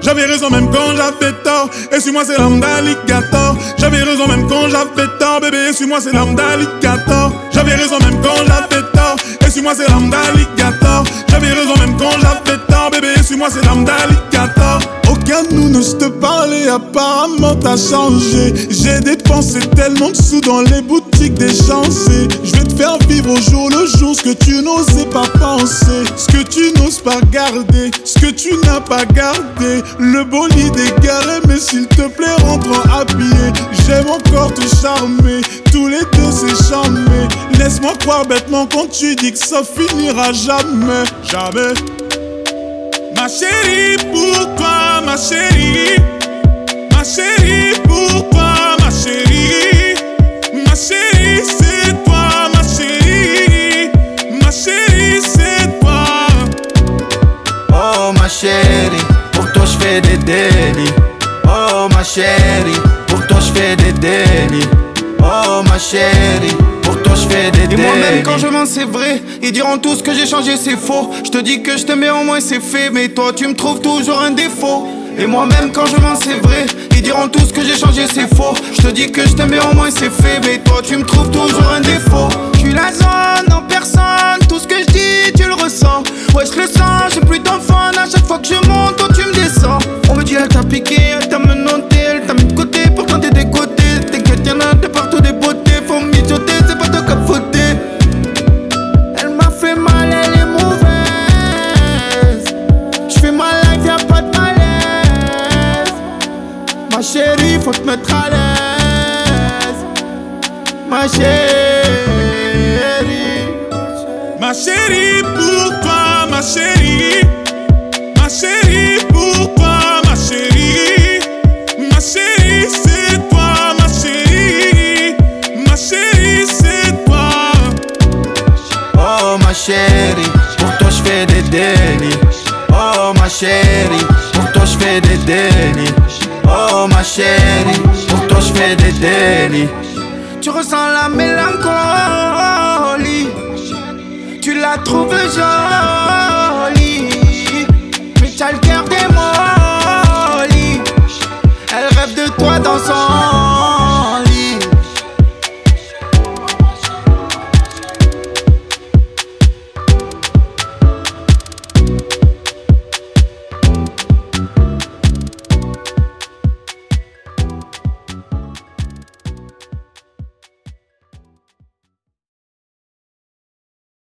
J'avais raison même quand j'avais tort. Et suis-moi c'est l'âme d'alligator. J'avais raison même quand j'avais tort. Bébé, et suis-moi c'est l'âme d'alligator. J'avais raison même quand j'avais tort. Et suis-moi c'est l'âme d'alligator. J'avais raison même quand j'avais tort. Bébé, et suis-moi c'est l'âme d'alligator. Aucun de nous n'ose te parler, apparemment t'as changé. J'ai dépensé tellement de sous dans les boutiques des chancés. Je vais te faire vivre au jour le jour ce que tu n'osais pas penser, ce que tu n'oses pas garder, ce que tu n'as pas gardé. Le bolide est garé, mais s'il te plaît rentre à pied. J'aime encore te charmer, tous les deux c'est charmé. Laisse-moi croire bêtement quand tu dis que ça finira jamais. Jamais. Ma chérie, pour toi, ma chérie. Ma chérie, pour toi, ma chérie. Ma chérie, c'est toi, ma chérie. Ma chérie, c'est toi. Oh ma chérie, pour toi je fais des délits. Oh ma chérie, pour toi je fais des délits. Oh ma chérie, pour toi je fais des délits. Et moi-même quand je mens c'est vrai. Ils diront tous que j'ai changé c'est faux. Je te dis que je t'aimais au moins c'est fait. Mais toi tu me trouves toujours un défaut. Et moi-même quand je mens c'est vrai. Ils diront tous que j'ai changé c'est faux. Je te dis que je t'aimais au moins c'est fait. Mais toi tu me trouves toujours un défaut. Je suis la zone en personne. Tout ce que je dis tu le ressens. Ouais je le sens, j'ai plus d'enfants. À chaque fois que je monte toi tu me descends. On me dit elle t'a piqué, elle t'a menotté, elle t'a mis de côté. Pourtant t'es décoté. T'inquiète y'en a de partout des beautés. Faut mijoter, c'est pas toi qu'à fauter. Elle m'a fait mal, elle est mauvaise. J'fais ma life, y'a pas de malaise. Ma chérie, faut te mettre à l'aise. Ma chérie. Ma chérie, pour toi, ma chérie. Ma chérie, pour toi, ma chérie. Ma chérie, c'est toi, ma chérie. Ma chérie, c'est toi. Oh ma chérie, pour toi je fais des délits. Oh ma chérie, pour toi je fais des délits. Oh ma chérie, pour toi je fais des délits. Tu ressens la mélancolie.